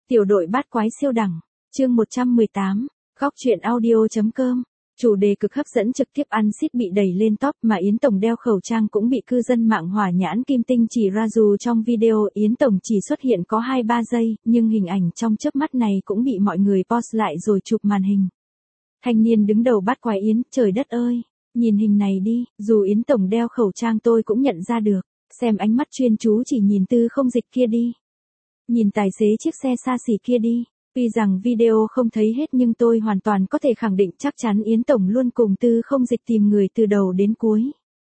Tiểu đội bát quái siêu đẳng, chương 118, góc truyện audio.com. Chủ đề cực hấp dẫn trực tiếp ăn xít bị đẩy lên top mà Yến Tổng đeo khẩu trang cũng bị cư dân mạng hỏa nhãn kim tinh chỉ ra dù trong video Yến Tổng chỉ xuất hiện có 2-3 giây, nhưng hình ảnh trong chớp mắt này cũng bị mọi người post lại rồi chụp màn hình. Thanh niên đứng đầu bát quái Yến, trời đất ơi, nhìn hình này đi, dù Yến Tổng đeo khẩu trang tôi cũng nhận ra được, xem ánh mắt chuyên chú chỉ nhìn Tư Không Dịch kia đi. Nhìn tài xế chiếc xe xa xỉ kia đi. Tuy rằng video không thấy hết nhưng tôi hoàn toàn có thể khẳng định chắc chắn Yến Tổng luôn cùng Tư Không Dịch tìm người từ đầu đến cuối.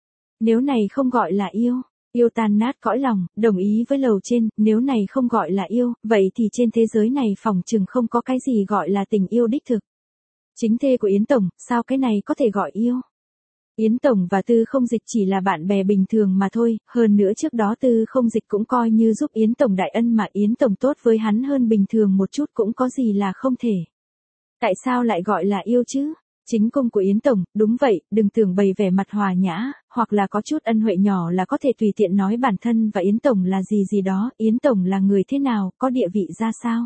Nếu này không gọi là yêu, yêu tan nát cõi lòng, đồng ý với lầu trên, nếu này không gọi là yêu, vậy thì trên thế giới này phỏng chừng không có cái gì gọi là tình yêu đích thực. Chính thê của Yến Tổng, sao cái này có thể gọi yêu? Yến Tổng và Tư Không Dịch chỉ là bạn bè bình thường mà thôi, hơn nữa trước đó Tư Không Dịch cũng coi như giúp Yến Tổng đại ân mà Yến Tổng tốt với hắn hơn bình thường một chút cũng có gì là không thể. Tại sao lại gọi là yêu chứ? Chính công của Yến Tổng, đúng vậy, đừng tưởng bày vẻ mặt hòa nhã, hoặc là có chút ân huệ nhỏ là có thể tùy tiện nói bản thân và Yến Tổng là gì gì đó, Yến Tổng là người thế nào, có địa vị ra sao?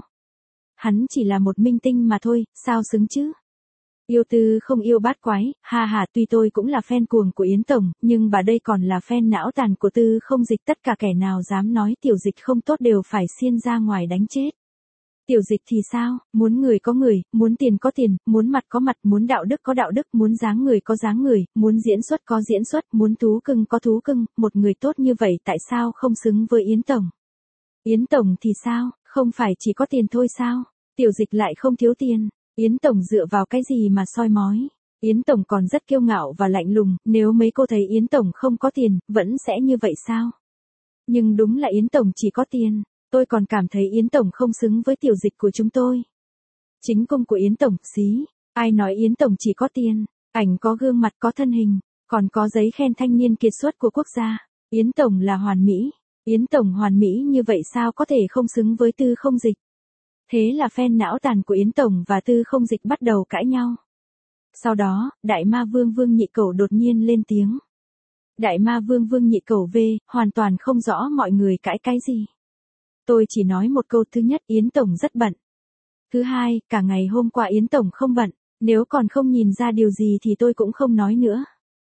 Hắn chỉ là một minh tinh mà thôi, sao xứng chứ? Yêu Tư không yêu bát quái, ha ha, tuy tôi cũng là fan cuồng của Yến Tổng, nhưng bà đây còn là fan não tàn của Tư Không Dịch, tất cả kẻ nào dám nói Tiểu Dịch không tốt đều phải xiên ra ngoài đánh chết. Tiểu Dịch thì sao, muốn người có người, muốn tiền có tiền, muốn mặt có mặt, muốn đạo đức có đạo đức, muốn dáng người có dáng người, muốn diễn xuất có diễn xuất, muốn thú cưng có thú cưng, một người tốt như vậy tại sao không xứng với Yến Tổng? Yến Tổng thì sao, không phải chỉ có tiền thôi sao? Tiểu Dịch lại không thiếu tiền. Yến Tổng dựa vào cái gì mà soi mói? Yến Tổng còn rất kiêu ngạo và lạnh lùng, nếu mấy cô thấy Yến Tổng không có tiền, vẫn sẽ như vậy sao? Nhưng đúng là Yến Tổng chỉ có tiền, tôi còn cảm thấy Yến Tổng không xứng với Tiểu Dịch của chúng tôi. Chính công của Yến Tổng, xí, ai nói Yến Tổng chỉ có tiền, ảnh có gương mặt có thân hình, còn có giấy khen thanh niên kiệt xuất của quốc gia, Yến Tổng là hoàn mỹ, Yến Tổng hoàn mỹ như vậy sao có thể không xứng với Tư Không Dịch? Thế là fan não tàn của Yến Tổng và Tư Không Dịch bắt đầu cãi nhau. Sau đó, Đại Ma Vương Vương Nhị Cẩu đột nhiên lên tiếng. Đại Ma Vương Vương Nhị Cẩu hoàn toàn không rõ mọi người cãi cái gì. Tôi chỉ nói một câu, thứ nhất Yến Tổng rất bận. Thứ hai, cả ngày hôm qua Yến Tổng không bận, nếu còn không nhìn ra điều gì thì tôi cũng không nói nữa.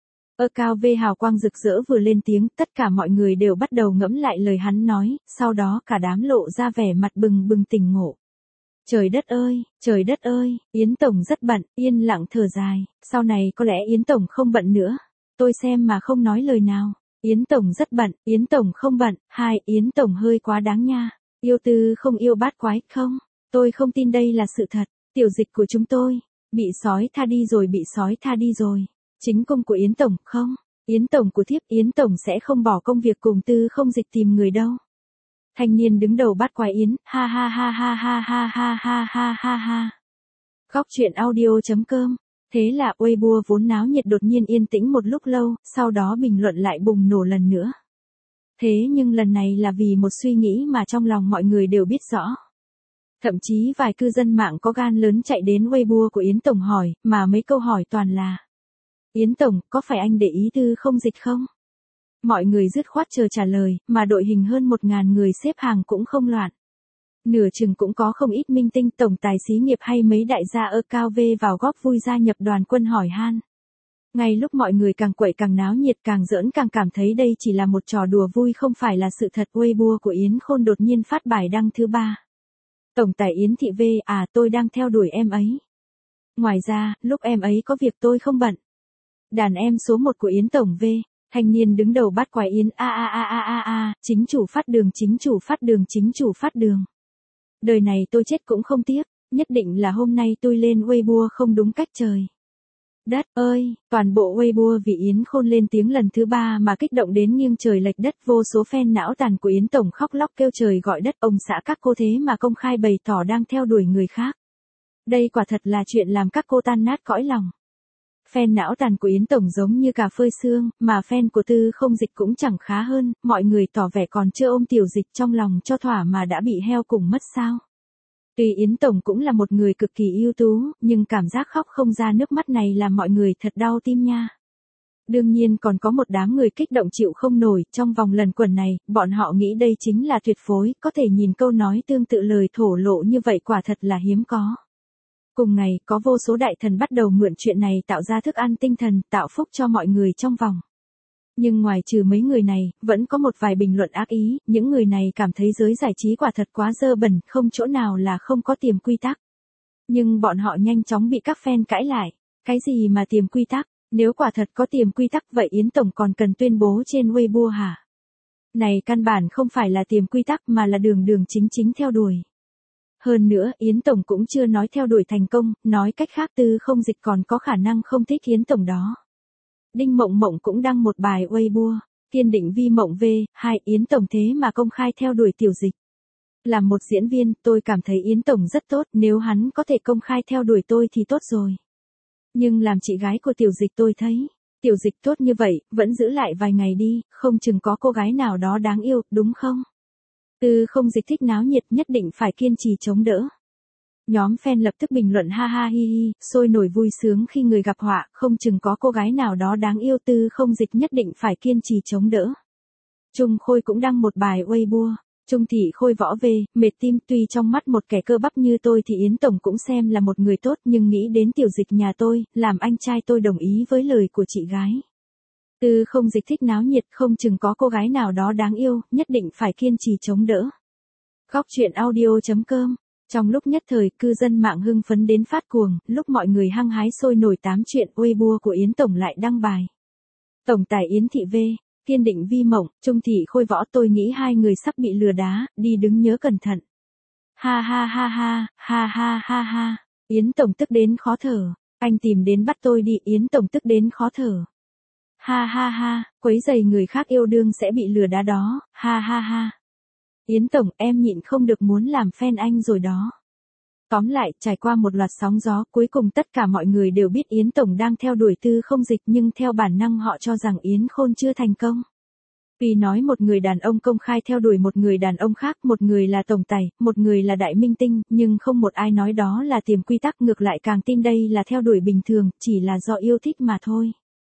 Cao hào quang rực rỡ vừa lên tiếng, tất cả mọi người đều bắt đầu ngẫm lại lời hắn nói, sau đó cả đám lộ ra vẻ mặt bừng bừng tỉnh ngộ. Trời đất ơi, Yến Tổng rất bận, yên lặng thở dài, sau này có lẽ Yến Tổng không bận nữa. Tôi xem mà không nói lời nào. Yến Tổng rất bận, Yến Tổng không bận, Yến Tổng hơi quá đáng nha. Yêu Tư không yêu bát quái, không, tôi không tin đây là sự thật. Tiểu Dịch của chúng tôi, bị sói tha đi rồi. Chính công của Yến Tổng, không, Yến Tổng của thiếp, Yến Tổng sẽ không bỏ công việc cùng Tư Không Dịch tìm người đâu. Thanh niên đứng đầu bát quái Yến, ha ha ha ha ha ha ha ha ha ha ha. Góc truyện audio.com. Thế là Weibo vốn náo nhiệt đột nhiên yên tĩnh một lúc lâu, sau đó bình luận lại bùng nổ lần nữa. Thế nhưng lần này là vì một suy nghĩ mà trong lòng mọi người đều biết rõ. Thậm chí vài cư dân mạng có gan lớn chạy đến Weibo của Yến Tổng hỏi, mà mấy câu hỏi toàn là: Yến Tổng, có phải anh để ý Tư Không Dịch không? Mọi người dứt khoát chờ trả lời, mà đội hình hơn 1.000 người xếp hàng cũng không loạn. Nửa chừng cũng có không ít minh tinh, tổng tài xí nghiệp hay mấy đại gia cao vào góp vui gia nhập đoàn quân hỏi han. Ngay lúc mọi người càng quậy càng náo nhiệt càng giỡn càng cảm thấy đây chỉ là một trò đùa vui không phải là sự thật, Weibo của Yến Khôn đột nhiên phát bài đăng thứ 3. Tổng tài Yến Thị tôi đang theo đuổi em ấy. Ngoài ra, lúc em ấy có việc tôi không bận. Đàn em số 1 của Yến Tổng thanh niên đứng đầu bát quái Yến chính chủ phát đường. Đời này tôi chết cũng không tiếc, nhất định là hôm nay tôi lên Weibo không đúng cách trời. Đất ơi, toàn bộ Weibo vì Yến Khôn lên tiếng lần thứ 3 mà kích động đến nghiêng trời lệch đất, vô số fan não tàn của Yến Tổng khóc lóc kêu trời gọi đất, ông xã các cô thế mà công khai bày tỏ đang theo đuổi người khác. Đây quả thật là chuyện làm các cô tan nát cõi lòng. Fan não tàn của Yến Tổng giống như cà phơi xương, mà fan của Tư Không Dịch cũng chẳng khá hơn, mọi người tỏ vẻ còn chưa ôm Tiểu Dịch trong lòng cho thỏa mà đã bị heo cùng mất sao. Tuy Yến Tổng cũng là một người cực kỳ ưu tú, nhưng cảm giác khóc không ra nước mắt này làm mọi người thật đau tim nha. Đương nhiên còn có một đám người kích động chịu không nổi, trong vòng lần quần này, bọn họ nghĩ đây chính là tuyệt phối, có thể nhìn câu nói tương tự lời thổ lộ như vậy quả thật là hiếm có. Cùng ngày, có vô số đại thần bắt đầu mượn chuyện này tạo ra thức ăn tinh thần, tạo phúc cho mọi người trong vòng. Nhưng ngoài trừ mấy người này, vẫn có một vài bình luận ác ý, những người này cảm thấy giới giải trí quả thật quá dơ bẩn, không chỗ nào là không có tiềm quy tắc. Nhưng bọn họ nhanh chóng bị các fan cãi lại. Cái gì mà tiềm quy tắc? Nếu quả thật có tiềm quy tắc vậy Yến Tổng còn cần tuyên bố trên Weibo hả? Này căn bản không phải là tiềm quy tắc mà là đường đường chính chính theo đuổi. Hơn nữa, Yến Tổng cũng chưa nói theo đuổi thành công, nói cách khác Tư Không Dịch còn có khả năng không thích Yến Tổng đó. Đinh Mộng Mộng cũng đăng một bài Weibo, kiên định vi mộng v, hai Yến Tổng thế mà công khai theo đuổi Tiểu Dịch. Làm một diễn viên, tôi cảm thấy Yến Tổng rất tốt, nếu hắn có thể công khai theo đuổi tôi thì tốt rồi. Nhưng làm chị gái của Tiểu Dịch tôi thấy, Tiểu Dịch tốt như vậy, vẫn giữ lại vài ngày đi, không chừng có cô gái nào đó đáng yêu, đúng không? Tư Không Dịch thích náo nhiệt nhất định phải kiên trì chống đỡ. Nhóm fan lập tức bình luận ha ha hi hi, sôi nổi vui sướng khi người gặp họa, không chừng có cô gái nào đó đáng yêu Tư Không Dịch nhất định phải kiên trì chống đỡ. Trung Khôi cũng đăng một bài Weibo. Trung thị Khôi võ về, mệt tim, tuy trong mắt một kẻ cơ bắp như tôi thì Yến Tổng cũng xem là một người tốt nhưng nghĩ đến Tiểu Dịch nhà tôi, làm anh trai tôi đồng ý với lời của chị gái. Tư Không Dịch thích náo nhiệt, không chừng có cô gái nào đó đáng yêu, nhất định phải kiên trì chống đỡ. Góc truyện audio.com. Trong lúc nhất thời, cư dân mạng hưng phấn đến phát cuồng, lúc mọi người hăng hái sôi nổi tám chuyện Weibo của Yến Tổng lại đăng bài. Tổng tài Yến Thị V. Kiên định vi mộng, Trung thị Khôi võ tôi nghĩ hai người sắp bị lừa đá, đi đứng nhớ cẩn thận. Ha ha ha ha, ha ha ha ha, Yến Tổng tức đến khó thở, anh tìm đến bắt tôi đi, Yến Tổng tức đến khó thở. Ha ha ha, quấy rầy người khác yêu đương sẽ bị lừa đá đó, ha ha ha. Yến Tổng em nhịn không được muốn làm fan anh rồi đó. Tóm lại, trải qua một loạt sóng gió, cuối cùng tất cả mọi người đều biết Yến Tổng đang theo đuổi Tư Không Dịch nhưng theo bản năng họ cho rằng Yến Khôn chưa thành công. Vì nói một người đàn ông công khai theo đuổi một người đàn ông khác, một người là tổng tài, một người là đại minh tinh, nhưng không một ai nói đó là tiềm quy tắc, ngược lại càng tin đây là theo đuổi bình thường, chỉ là do yêu thích mà thôi.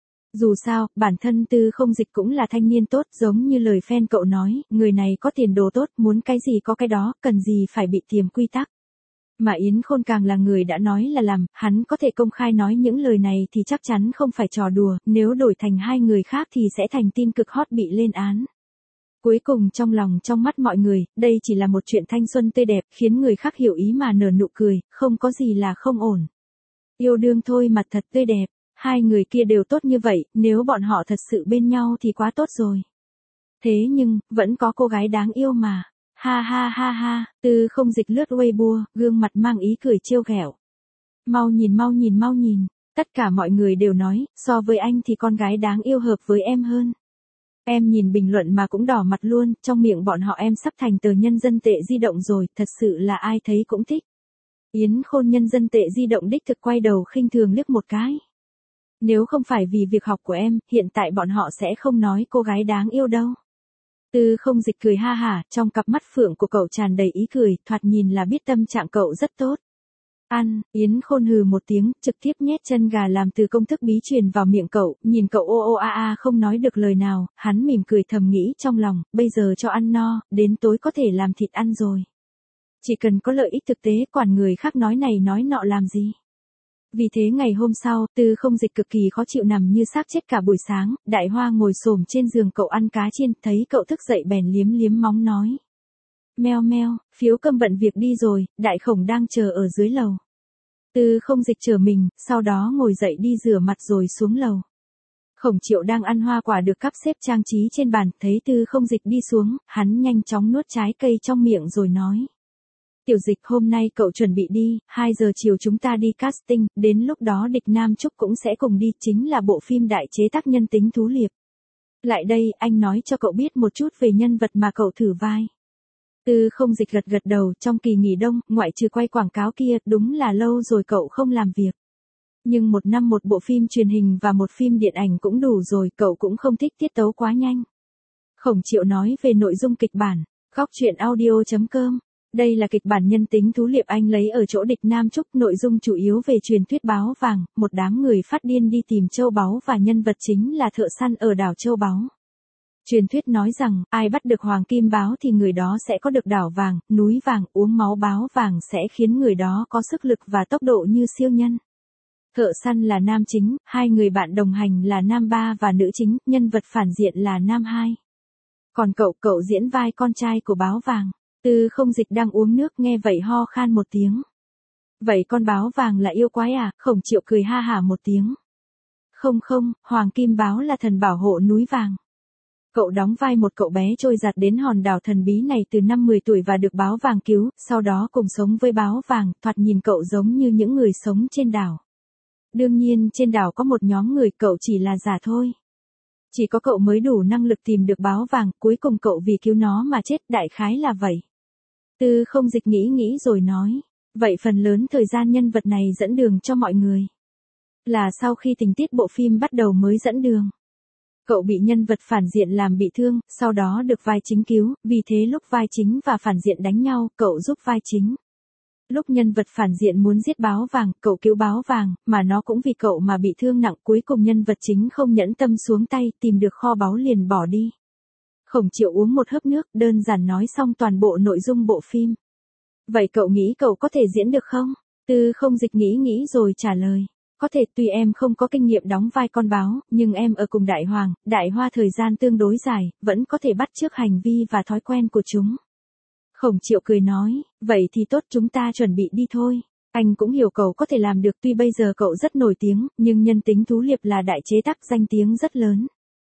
Dù sao, bản thân Tư Không Dịch cũng là thanh niên tốt, giống như lời fan cậu nói, người này có tiền đồ tốt, muốn cái gì có cái đó, cần gì phải bị tiềm quy tắc. Mà Yến Khôn càng là người đã nói là làm, hắn có thể công khai nói những lời này thì chắc chắn không phải trò đùa, nếu đổi thành hai người khác thì sẽ thành tin cực hot bị lên án. Cuối cùng trong lòng trong mắt mọi người, đây chỉ là một chuyện thanh xuân tươi đẹp, khiến người khác hiểu ý mà nở nụ cười, không có gì là không ổn. Yêu đương thôi mà thật tươi đẹp, hai người kia đều tốt như vậy, nếu bọn họ thật sự bên nhau thì quá tốt rồi. Thế nhưng, vẫn có cô gái đáng yêu mà. Ha ha ha ha, Tư Không Dịch lướt Weibo, gương mặt mang ý cười trêu ghẹo. Mau nhìn mau nhìn mau nhìn, tất cả mọi người đều nói, so với anh thì con gái đáng yêu hợp với em hơn. Em nhìn bình luận mà cũng đỏ mặt luôn, trong miệng bọn họ em sắp thành tờ nhân dân tệ di động rồi, thật sự là ai thấy cũng thích. Yến Khôn nhân dân tệ di động đích thực quay đầu khinh thường liếc một cái. Nếu không phải vì việc học của em, hiện tại bọn họ sẽ không nói cô gái đáng yêu đâu. Tư Không Dịch cười ha hả, trong cặp mắt phượng của cậu tràn đầy ý cười, thoạt nhìn là biết tâm trạng cậu rất tốt. Ăn, Yến Khôn hừ một tiếng, trực tiếp nhét chân gà làm từ công thức bí truyền vào miệng cậu, nhìn cậu ô ô a a không nói được lời nào, hắn mỉm cười thầm nghĩ trong lòng, bây giờ cho ăn no, đến tối có thể làm thịt ăn rồi. Chỉ cần có lợi ích thực tế, quản người khác nói này nói nọ làm gì. Vì thế ngày hôm sau, Tư Không Dịch cực kỳ khó chịu nằm như xác chết cả buổi sáng, Đại Hoa ngồi xổm trên giường cậu ăn cá chiên, thấy cậu thức dậy bèn liếm liếm móng nói. Meo meo, Phiếu Câm bận việc đi rồi, Đại Khổng đang chờ ở dưới lầu. Tư Không Dịch chờ mình, sau đó ngồi dậy đi rửa mặt rồi xuống lầu. Khổng Triệu đang ăn hoa quả được cắp xếp trang trí trên bàn, thấy Tư Không Dịch đi xuống, hắn nhanh chóng nuốt trái cây trong miệng rồi nói. Tiểu Dịch hôm nay cậu chuẩn bị đi, 2 giờ chiều chúng ta đi casting, đến lúc đó Địch Nam Trúc cũng sẽ cùng đi, chính là bộ phim đại chế tác nhân tính thú liệp. Lại đây, anh nói cho cậu biết một chút về nhân vật mà cậu thử vai. Tư Không Dịch gật gật đầu, trong kỳ nghỉ đông, ngoại trừ quay quảng cáo kia, đúng là lâu rồi cậu không làm việc. Nhưng 1 năm một bộ phim truyền hình và một phim điện ảnh cũng đủ rồi, cậu cũng không thích tiết tấu quá nhanh. Khổng Triệu nói về nội dung kịch bản, góc truyện audio.com. Đây là kịch bản nhân tính thú Liệp Anh lấy ở chỗ địch Nam Trúc, nội dung chủ yếu về truyền thuyết báo vàng, một đám người phát điên đi tìm châu báu và nhân vật chính là thợ săn ở đảo châu báu. Truyền thuyết nói rằng, ai bắt được hoàng kim báo thì người đó sẽ có được đảo vàng, núi vàng, uống máu báo vàng sẽ khiến người đó có sức lực và tốc độ như siêu nhân. Thợ săn là nam chính, hai người bạn đồng hành là nam ba và nữ chính, nhân vật phản diện là nam hai. Còn cậu diễn vai con trai của báo vàng. Tư Không Dịch đang uống nước nghe vậy ho khan một tiếng. Vậy con báo vàng là yêu quái à? Khổng Triệu cười ha hả một tiếng. Không, hoàng kim báo là thần bảo hộ núi vàng. Cậu đóng vai một cậu bé trôi giạt đến hòn đảo thần bí này từ năm 10 tuổi và được báo vàng cứu, sau đó cùng sống với báo vàng, thoạt nhìn cậu giống như những người sống trên đảo. Đương nhiên trên đảo có một nhóm người, cậu chỉ là giả thôi. Chỉ có cậu mới đủ năng lực tìm được báo vàng, cuối cùng cậu vì cứu nó mà chết, đại khái là vậy. Tư Không Dịch nghĩ rồi nói. Vậy phần lớn thời gian nhân vật này dẫn đường cho mọi người. Là sau khi tình tiết bộ phim bắt đầu mới dẫn đường. Cậu bị nhân vật phản diện làm bị thương, sau đó được vai chính cứu, vì thế lúc vai chính và phản diện đánh nhau, cậu giúp vai chính. Lúc nhân vật phản diện muốn giết báo vàng, cậu cứu báo vàng, mà nó cũng vì cậu mà bị thương nặng, cuối cùng nhân vật chính không nhẫn tâm xuống tay, tìm được kho báu liền bỏ đi. Khổng Triệu uống một hớp nước, đơn giản nói xong toàn bộ nội dung bộ phim. Vậy cậu nghĩ cậu có thể diễn được không? Tư Không Dịch nghĩ rồi trả lời. Có thể, tuy em không có kinh nghiệm đóng vai con báo, nhưng em ở cùng Đại Hoàng, Đại Hoa thời gian tương đối dài, vẫn có thể bắt chước hành vi và thói quen của chúng. Khổng Triệu cười nói, vậy thì tốt, chúng ta chuẩn bị đi thôi. Anh cũng hiểu cậu có thể làm được, tuy bây giờ cậu rất nổi tiếng, nhưng nhân tính thú Liệp là đại chế tác danh tiếng rất lớn.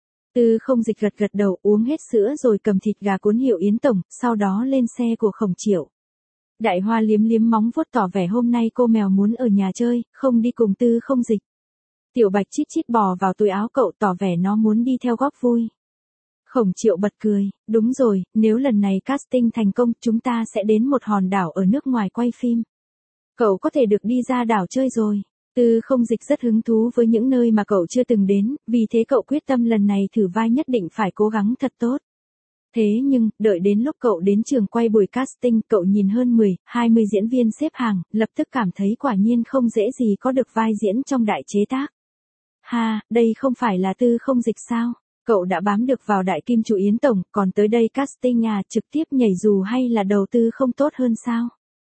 Tư Không Dịch gật đầu, uống hết sữa rồi cầm thịt gà cuốn hiệu Yến Tổng, sau đó lên xe của Khổng Triệu. Đại Hoa liếm móng vuốt tỏ vẻ hôm nay cô mèo muốn ở nhà chơi, không đi cùng Tư Không Dịch. Tiểu Bạch chít bò vào túi áo cậu tỏ vẻ nó muốn đi theo góp vui. Khổng Triệu bật cười, đúng rồi, nếu lần này casting thành công chúng ta sẽ đến một hòn đảo ở nước ngoài quay phim. Cậu có thể được đi ra đảo chơi rồi. Tư Không Dịch rất hứng thú với những nơi mà cậu chưa từng đến, vì thế cậu quyết tâm lần này thử vai nhất định phải cố gắng thật tốt. Thế nhưng, đợi đến lúc cậu đến trường quay buổi casting, cậu nhìn hơn 10-20 diễn viên xếp hàng, lập tức cảm thấy quả nhiên không dễ gì có được vai diễn trong đại chế tác. Ha, đây không phải là Tư Không Dịch sao? Cậu đã bám được vào đại kim chủ Yến Tổng, còn tới đây casting à, trực tiếp nhảy dù hay là đầu tư không tốt hơn sao?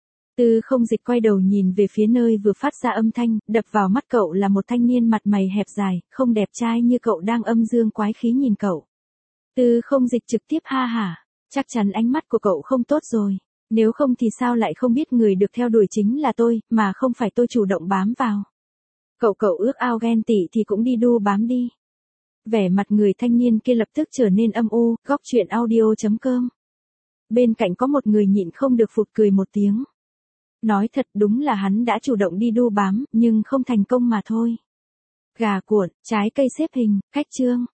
Tư Không Dịch quay đầu nhìn về phía nơi vừa phát ra âm thanh, đập vào mắt cậu là một thanh niên mặt mày hẹp dài, không đẹp trai như cậu đang âm dương quái khí nhìn cậu. Tư Không Dịch trực tiếp ha hả, chắc chắn ánh mắt của cậu không tốt rồi, nếu không thì sao lại không biết người được theo đuổi chính là tôi, mà không phải tôi chủ động bám vào. Cậu ước ao ghen tị thì cũng đi đu bám đi. Vẻ mặt người thanh niên kia lập tức trở nên âm u, góc truyện audio.com. Bên cạnh có một người nhịn không được phụt cười một tiếng. Nói thật, đúng là hắn đã chủ động đi đu bám, nhưng không thành công mà thôi. Gà cuộn, trái cây xếp hình, cách chương.